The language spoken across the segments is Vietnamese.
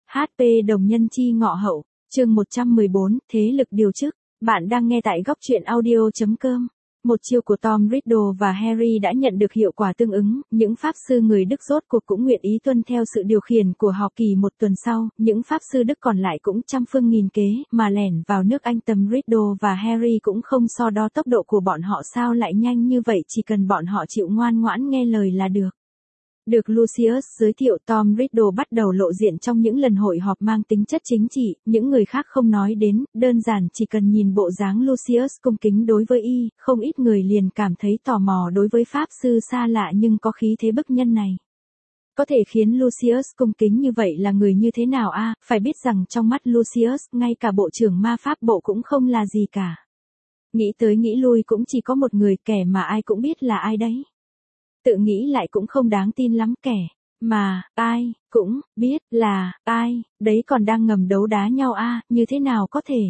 HP đồng nhân chi ngọ hậu, chương 114, thế lực điều chức. Bạn đang nghe tại góc truyện audio.com. Một chiêu của Tom Riddle và Harry đã nhận được hiệu quả tương ứng, những pháp sư người Đức rốt cuộc cũng nguyện ý tuân theo sự điều khiển của họ. Kỳ một tuần sau, những pháp sư Đức còn lại cũng trăm phương nghìn kế mà lẻn vào nước Anh. Tầm Riddle và Harry cũng không so đo tốc độ của bọn họ sao lại nhanh như vậy, chỉ cần bọn họ chịu ngoan ngoãn nghe lời là được. Được Lucius giới thiệu, Tom Riddle bắt đầu lộ diện trong những lần hội họp mang tính chất chính trị, những người khác không nói đến, đơn giản chỉ cần nhìn bộ dáng Lucius cung kính đối với y, không ít người liền cảm thấy tò mò đối với pháp sư xa lạ nhưng có khí thế bức nhân này. Có thể khiến Lucius cung kính như vậy là người như thế nào a? Phải biết rằng trong mắt Lucius, ngay cả bộ trưởng ma pháp bộ cũng không là gì cả. Nghĩ tới nghĩ lui cũng chỉ có một người, kẻ mà ai cũng biết là ai đấy. Tự nghĩ lại cũng không đáng tin lắm, kẻ mà ai cũng biết là ai, đấy còn đang ngầm đấu đá nhau a, như thế nào có thể.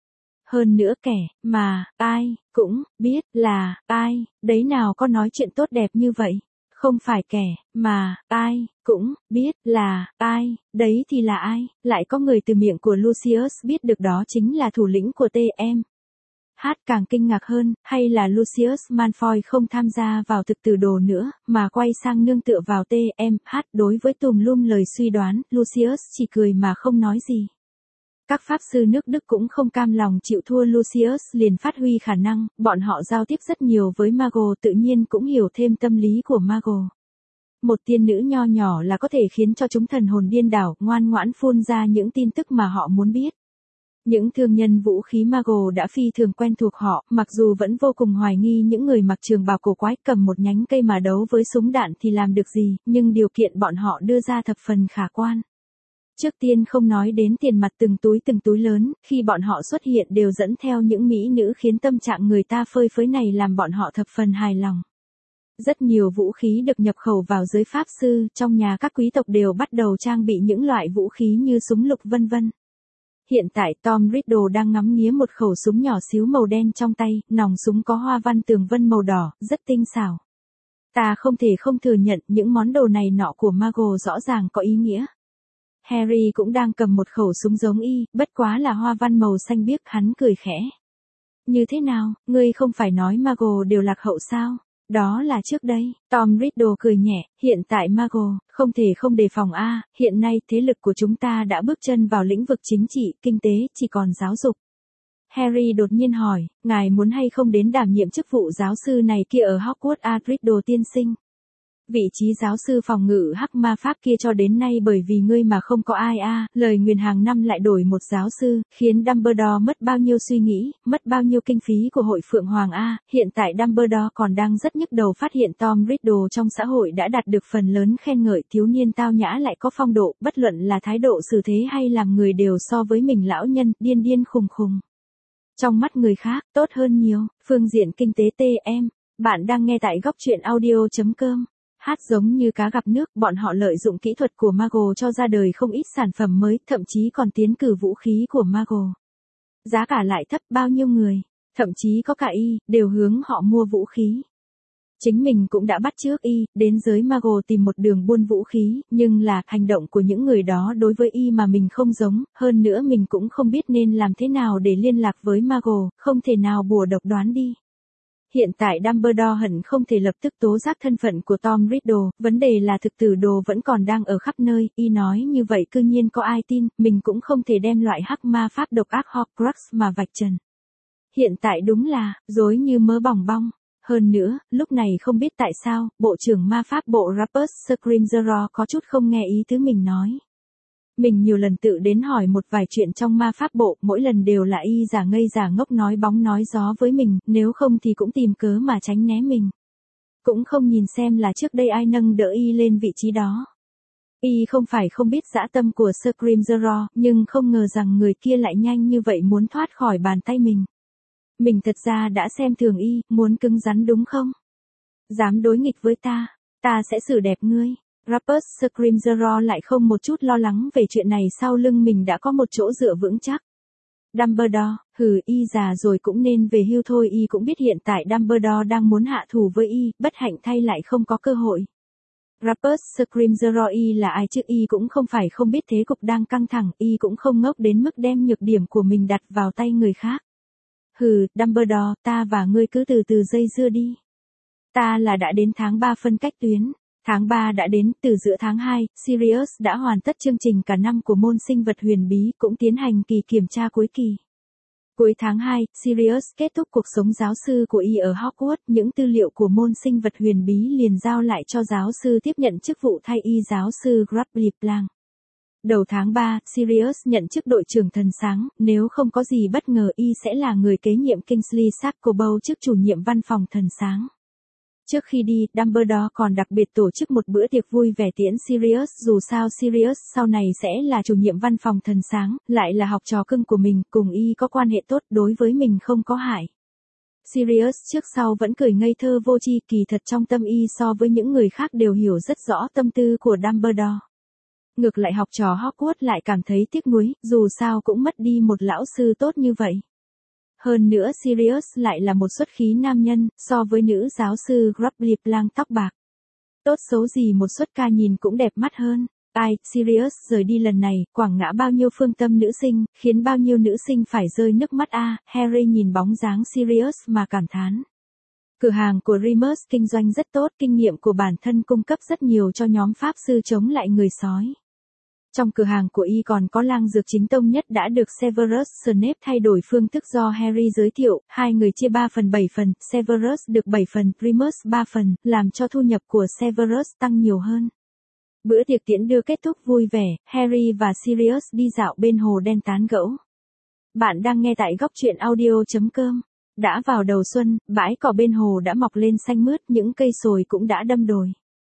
Hơn nữa kẻ mà ai cũng biết là ai, đấy nào có nói chuyện tốt đẹp như vậy. Không phải kẻ mà ai cũng biết là ai, đấy thì là ai, lại có người từ miệng của Lucius biết được đó chính là thủ lĩnh của TM. Càng kinh ngạc hơn, hay là Lucius Malfoy không tham gia vào thực tử đồ nữa, mà quay sang nương tựa vào TM. Đối với tùm lum lời suy đoán, Lucius chỉ cười mà không nói gì. Các pháp sư nước Đức cũng không cam lòng chịu thua, Lucius liền phát huy khả năng, bọn họ giao tiếp rất nhiều với Mago, tự nhiên cũng hiểu thêm tâm lý của Mago. Một tiên nữ nho nhỏ là có thể khiến cho chúng thần hồn điên đảo, ngoan ngoãn phun ra những tin tức mà họ muốn biết. Những thương nhân vũ khí Mago đã phi thường quen thuộc họ, mặc dù vẫn vô cùng hoài nghi những người mặc trường bào cổ quái cầm một nhánh cây mà đấu với súng đạn thì làm được gì, nhưng điều kiện bọn họ đưa ra thập phần khả quan. Trước tiên không nói đến tiền mặt từng túi lớn, khi bọn họ xuất hiện đều dẫn theo những mỹ nữ khiến tâm trạng người ta phơi phới này làm bọn họ thập phần hài lòng. Rất nhiều vũ khí được nhập khẩu vào giới pháp sư, trong nhà các quý tộc đều bắt đầu trang bị những loại vũ khí như súng lục vân vân. Hiện tại Tom Riddle đang ngắm nghía một khẩu súng nhỏ xíu màu đen trong tay, nòng súng có hoa văn tường vân màu đỏ, rất tinh xảo. Ta không thể không thừa nhận những món đồ này nọ của Mago rõ ràng có ý nghĩa. Harry cũng đang cầm một khẩu súng giống y, bất quá là hoa văn màu xanh biếc, hắn cười khẽ. Như thế nào, ngươi không phải nói Mago đều lạc hậu sao? Đó là trước đây, Tom Riddle cười nhẹ, hiện tại Mago, không thể không đề phòng a, hiện nay thế lực của chúng ta đã bước chân vào lĩnh vực chính trị, kinh tế, chỉ còn giáo dục. Harry đột nhiên hỏi, ngài muốn hay không đến đảm nhiệm chức vụ giáo sư này kia ở Hogwarts Riddle tiên sinh? Vị trí giáo sư phòng ngự hắc ma pháp kia cho đến nay bởi vì ngươi mà không có ai lời nguyền hàng năm lại đổi một giáo sư, khiến Dumbledore mất bao nhiêu suy nghĩ, mất bao nhiêu kinh phí của hội Phượng Hoàng hiện tại Dumbledore còn đang rất nhức đầu phát hiện Tom Riddle trong xã hội đã đạt được phần lớn khen ngợi, thiếu niên tao nhã lại có phong độ, bất luận là thái độ xử thế hay làm người đều so với mình lão nhân, điên khùng khùng. Trong mắt người khác, tốt hơn nhiều, phương diện kinh tế TM, bạn đang nghe tại góc truyện audio.com. Giống như cá gặp nước, bọn họ lợi dụng kỹ thuật của Mago cho ra đời không ít sản phẩm mới, thậm chí còn tiến cử vũ khí của Mago. Giá cả lại thấp, bao nhiêu người, thậm chí có cả y, đều hướng họ mua vũ khí. Chính mình cũng đã bắt chước y, đến giới Mago tìm một đường buôn vũ khí, nhưng là hành động của những người đó đối với y mà mình không giống, hơn nữa mình cũng không biết nên làm thế nào để liên lạc với Mago, không thể nào bùa độc đoán đi. Hiện tại Dumbledore hận không thể lập tức tố giác thân phận của Tom Riddle, vấn đề là thực tử đồ vẫn còn đang ở khắp nơi, y nói như vậy cư nhiên có ai tin, mình cũng không thể đem loại hắc ma pháp độc ác Horcrux mà vạch trần. Hiện tại đúng là, dối như mớ bòng bong. Hơn nữa, lúc này không biết tại sao, Bộ trưởng ma pháp bộ Rumpus Scrimgeour có chút không nghe ý tứ mình nói. Mình nhiều lần tự đến hỏi một vài chuyện trong ma pháp bộ, mỗi lần đều là y giả ngây giả ngốc nói bóng nói gió với mình, nếu không thì cũng tìm cớ mà tránh né mình. Cũng không nhìn xem là trước đây ai nâng đỡ y lên vị trí đó. Y không phải không biết dã tâm của Scrimgeour, nhưng không ngờ rằng người kia lại nhanh như vậy muốn thoát khỏi bàn tay mình. Mình thật ra đã xem thường y, muốn cứng rắn đúng không? Dám đối nghịch với ta sẽ xử đẹp ngươi. Rumpus Scrimgeour lại không một chút lo lắng về chuyện này, sau lưng mình đã có một chỗ dựa vững chắc. Dumbledore, y già rồi cũng nên về hưu thôi, y cũng biết hiện tại Dumbledore đang muốn hạ thủ với y, bất hạnh thay lại không có cơ hội. Rappers Scream The Raw Y là ai chứ? Y cũng không phải không biết thế cục đang căng thẳng, Y cũng không ngốc đến mức đem nhược điểm của mình đặt vào tay người khác. Hừ, Dumbledore, ta và ngươi cứ từ từ dây dưa đi. Ta là đã đến tháng 3 phân cách tuyến. Tháng 3 đã đến, từ giữa tháng 2, Sirius đã hoàn tất chương trình cả năm của môn sinh vật huyền bí, cũng tiến hành kỳ kiểm tra cuối kỳ. Cuối tháng 2, Sirius kết thúc cuộc sống giáo sư của Y ở Hogwarts, những tư liệu của môn sinh vật huyền bí liền giao lại cho giáo sư tiếp nhận chức vụ thay Y giáo sư Grably Plank. Đầu tháng 3, Sirius nhận chức đội trưởng thần sáng, nếu không có gì bất ngờ Y sẽ là người kế nhiệm Kingsley Shacklebolt chức chủ nhiệm văn phòng thần sáng. Trước khi đi, Dumbledore còn đặc biệt tổ chức một bữa tiệc vui vẻ tiễn Sirius, dù sao Sirius sau này sẽ là chủ nhiệm văn phòng thần sáng, lại là học trò cưng của mình, cùng Y có quan hệ tốt, đối với mình không có hại. Sirius trước sau vẫn cười ngây thơ vô tri, kỳ thật trong tâm Y so với những người khác đều hiểu rất rõ tâm tư của Dumbledore. Ngược lại học trò Hogwarts lại cảm thấy tiếc nuối, dù sao cũng mất đi một lão sư tốt như vậy. Hơn nữa Sirius lại là một xuất khí nam nhân, so với nữ giáo sư Grably Plank tóc bạc. Tốt xấu gì một xuất ca nhìn cũng đẹp mắt hơn. Ai, Sirius rời đi lần này, quẳng ngã bao nhiêu phương tâm nữ sinh, khiến bao nhiêu nữ sinh phải rơi nước mắt a. Harry nhìn bóng dáng Sirius mà cảm thán. Cửa hàng của Remus kinh doanh rất tốt, kinh nghiệm của bản thân cung cấp rất nhiều cho nhóm pháp sư chống lại người sói. Trong cửa hàng của Y còn có lang dược chính tông nhất đã được Severus Snape thay đổi phương thức do Harry giới thiệu, hai người chia 3 phần 7 phần, Severus được 7 phần, Remus 3 phần, làm cho thu nhập của Severus tăng nhiều hơn. Bữa tiệc tiễn đưa kết thúc vui vẻ, Harry và Sirius đi dạo bên hồ đen tán gẫu. Bạn đang nghe tại góc truyện audio.com. Đã vào đầu xuân, bãi cỏ bên hồ đã mọc lên xanh mướt, những cây sồi cũng đã đâm đồi.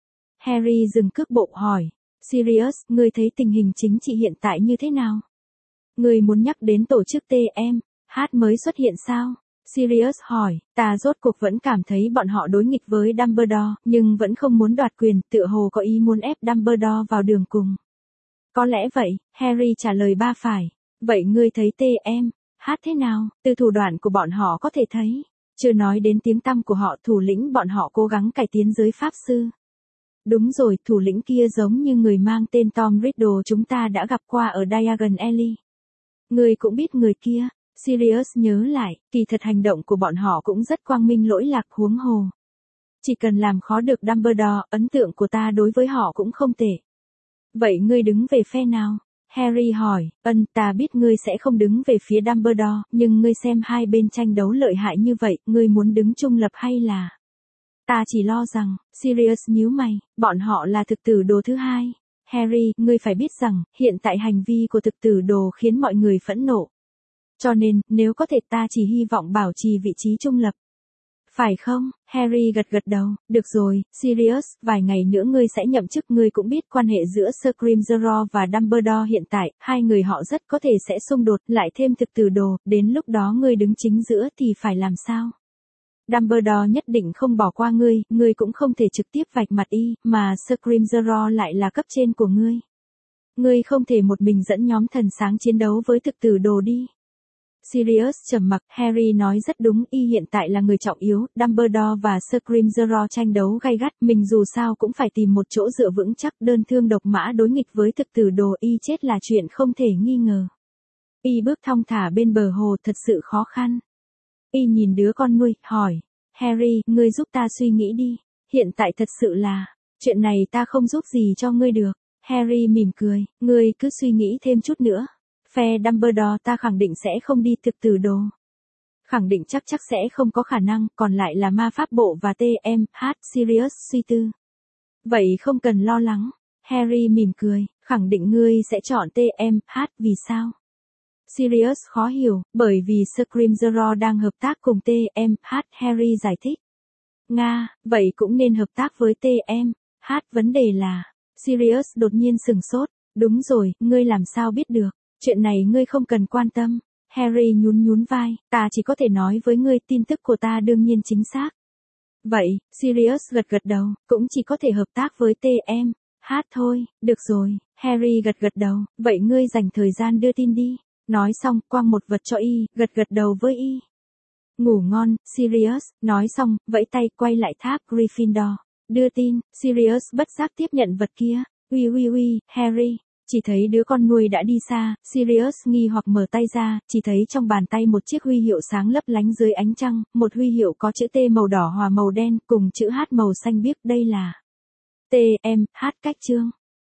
Harry dừng cước bộ hỏi. Sirius, ngươi thấy tình hình chính trị hiện tại như thế nào? Ngươi muốn nhắc đến tổ chức TM, mới xuất hiện sao? Sirius hỏi, ta rốt cuộc vẫn cảm thấy bọn họ đối nghịch với Dumbledore, nhưng vẫn không muốn đoạt quyền, tựa hồ có ý muốn ép Dumbledore vào đường cùng. Có lẽ vậy, Harry trả lời ba phải. Vậy ngươi thấy TM, thế nào? Từ thủ đoạn của bọn họ có thể thấy. Chưa nói đến tiếng tăm của họ, thủ lĩnh bọn họ cố gắng cải tiến giới pháp sư. Đúng rồi, thủ lĩnh kia giống như người mang tên Tom Riddle chúng ta đã gặp qua ở Diagon Alley. Người cũng biết người kia. Sirius nhớ lại, kỳ thật hành động của bọn họ cũng rất quang minh lỗi lạc, huống hồ. Chỉ cần làm khó được Dumbledore, ấn tượng của ta đối với họ cũng không tệ. Vậy ngươi đứng về phe nào? Harry hỏi, ta biết ngươi sẽ không đứng về phía Dumbledore, nhưng ngươi xem hai bên tranh đấu lợi hại như vậy, ngươi muốn đứng trung lập hay là... Ta chỉ lo rằng, Sirius nhíu mày, bọn họ là thực tử đồ thứ hai. Harry, ngươi phải biết rằng, hiện tại hành vi của thực tử đồ khiến mọi người phẫn nộ. Cho nên, nếu có thể ta chỉ hy vọng bảo trì vị trí trung lập. Phải không? Harry gật gật đầu, được rồi, Sirius, vài ngày nữa ngươi sẽ nhậm chức, ngươi cũng biết quan hệ giữa Scrimgeour và Dumbledore hiện tại, hai người họ rất có thể sẽ xung đột, lại thêm thực tử đồ, đến lúc đó ngươi đứng chính giữa thì phải làm sao? Dumbledore nhất định không bỏ qua ngươi cũng không thể trực tiếp vạch mặt Y, mà Scrimgeour lại là cấp trên của ngươi. Ngươi không thể một mình dẫn nhóm thần sáng chiến đấu với thực tử đồ đi. Sirius trầm mặc, Harry nói rất đúng, Y hiện tại là người trọng yếu, Dumbledore và Scrimgeour tranh đấu gay gắt, mình dù sao cũng phải tìm một chỗ dựa vững chắc, đơn thương độc mã đối nghịch với thực tử đồ Y chết là chuyện không thể nghi ngờ. Y bước thong thả bên bờ hồ thật sự khó khăn. Y nhìn đứa con nuôi, hỏi, Harry, ngươi giúp ta suy nghĩ đi, hiện tại thật sự là, chuyện này ta không giúp gì cho ngươi được. Harry mỉm cười, ngươi cứ suy nghĩ thêm chút nữa. Phe Dumbledore ta khẳng định sẽ không đi thực tử đồ. Khẳng định chắc sẽ không có khả năng, còn lại là ma pháp bộ và TM, Sirius suy tư. Vậy không cần lo lắng. Harry mỉm cười, khẳng định ngươi sẽ chọn TM, vì sao? Sirius khó hiểu, bởi vì Scrimgeour đang hợp tác cùng TM, Harry giải thích. Nga, vậy cũng nên hợp tác với TM, vấn đề là... Sirius đột nhiên sừng sốt, đúng rồi, ngươi làm sao biết được, chuyện này ngươi không cần quan tâm. Harry nhún vai, ta chỉ có thể nói với ngươi tin tức của ta đương nhiên chính xác. Vậy, Sirius gật đầu, cũng chỉ có thể hợp tác với TM, thôi, được rồi, Harry gật đầu, vậy ngươi dành thời gian đưa tin đi. Nói xong, quăng một vật cho Y, gật đầu với Y. Ngủ ngon, Sirius, nói xong, vẫy tay quay lại tháp Gryffindor. Đưa tin, Sirius bất giác tiếp nhận vật kia. Uy, Harry. Chỉ thấy đứa con nuôi đã đi xa, Sirius nghi hoặc mở tay ra, chỉ thấy trong bàn tay một chiếc huy hiệu sáng lấp lánh dưới ánh trăng, một huy hiệu có chữ T màu đỏ hòa màu đen, cùng chữ H màu xanh biếc, đây là T, M, H cách chương.